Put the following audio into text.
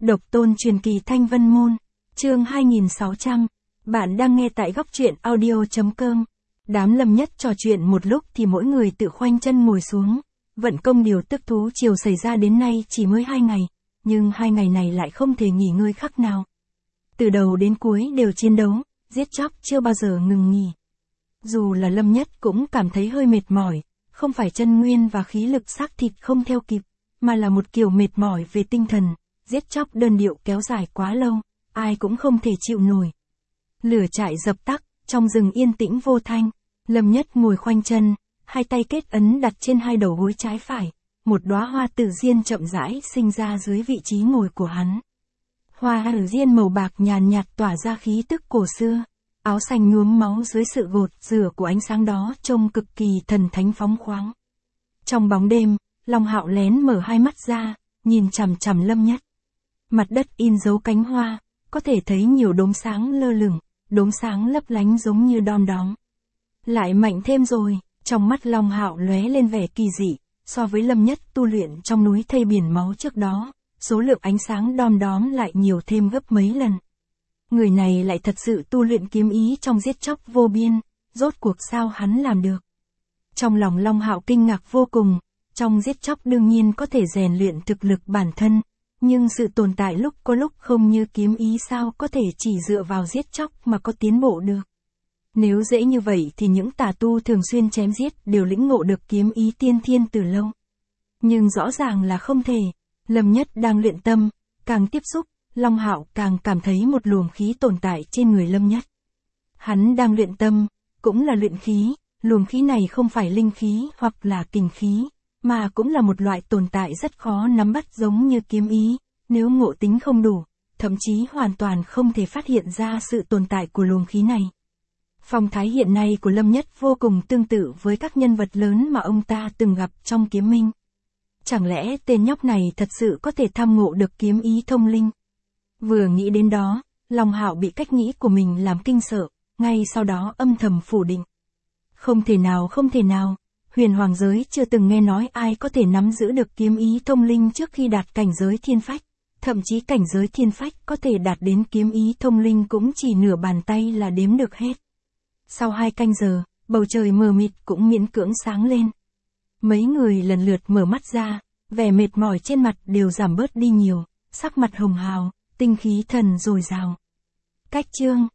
Độc tôn truyền kỳ Thanh Vân Môn, chương 2600. Bạn đang nghe tại góc truyện audio.com. Đám Lâm Nhất trò chuyện một lúc thì mỗi người tự khoanh chân ngồi xuống. Vận công điều tức thú triều xảy ra đến nay chỉ mới 2 ngày, nhưng 2 ngày này lại không thể nghỉ ngơi khắc nào. Từ đầu đến cuối đều chiến đấu, giết chóc chưa bao giờ ngừng nghỉ. Dù là Lâm Nhất cũng cảm thấy hơi mệt mỏi, không phải chân nguyên và khí lực xác thịt không theo kịp, mà là một kiểu mệt mỏi về tinh thần. Giết chóc đơn điệu kéo dài quá lâu, ai cũng không thể chịu nổi. Lửa trại dập tắt, trong rừng yên tĩnh vô thanh, Lâm Nhất ngồi khoanh chân, hai tay kết ấn đặt trên hai đầu gối trái phải, một đóa hoa tử diên chậm rãi sinh ra dưới vị trí ngồi của hắn. Hoa tử diên màu bạc nhàn nhạt tỏa ra khí tức cổ xưa, áo xanh nhuốm máu dưới sự gột rửa của ánh sáng đó trông cực kỳ thần thánh phóng khoáng. Trong bóng đêm, Long Hạo lén mở hai mắt ra, nhìn chằm chằm Lâm Nhất. Mặt đất in dấu cánh hoa, có thể thấy nhiều đốm sáng lơ lửng, đốm sáng lấp lánh giống như đom đóm. Lại mạnh thêm rồi, trong mắt Long Hạo lóe lên vẻ kỳ dị, so với Lâm Nhất tu luyện trong núi thây biển máu trước đó, số lượng ánh sáng đom đóm lại nhiều thêm gấp mấy lần. Người này lại thật sự tu luyện kiếm ý trong giết chóc vô biên, rốt cuộc sao hắn làm được. Trong lòng Long Hạo kinh ngạc vô cùng, trong giết chóc đương nhiên có thể rèn luyện thực lực bản thân, nhưng sự tồn tại lúc có lúc không như kiếm ý sao có thể chỉ dựa vào giết chóc mà có tiến bộ được. Nếu dễ như vậy thì những tà tu thường xuyên chém giết đều lĩnh ngộ được kiếm ý tiên thiên từ lâu. Nhưng rõ ràng là không thể. Lâm Nhất đang luyện tâm, càng tiếp xúc, Long Hạo càng cảm thấy một luồng khí tồn tại trên người Lâm Nhất. Hắn đang luyện tâm, cũng là luyện khí, luồng khí này không phải linh khí hoặc là kình khí, mà cũng là một loại tồn tại rất khó nắm bắt giống như kiếm ý, nếu ngộ tính không đủ, thậm chí hoàn toàn không thể phát hiện ra sự tồn tại của luồng khí này. Phong thái hiện nay của Lâm Nhất vô cùng tương tự với các nhân vật lớn mà ông ta từng gặp trong kiếm minh. Chẳng lẽ tên nhóc này thật sự có thể tham ngộ được kiếm ý thông linh? Vừa nghĩ đến đó, Long Hạo bị cách nghĩ của mình làm kinh sợ, ngay sau đó âm thầm phủ định. Không thể nào. Huyền hoàng giới chưa từng nghe nói ai có thể nắm giữ được kiếm ý thông linh trước khi đạt cảnh giới thiên phách, thậm chí cảnh giới thiên phách có thể đạt đến kiếm ý thông linh cũng chỉ nửa bàn tay là đếm được hết. Sau 2 canh giờ, bầu trời mờ mịt cũng miễn cưỡng sáng lên. Mấy người lần lượt mở mắt ra, vẻ mệt mỏi trên mặt đều giảm bớt đi nhiều, sắc mặt hồng hào, tinh khí thần dồi dào. Cách chương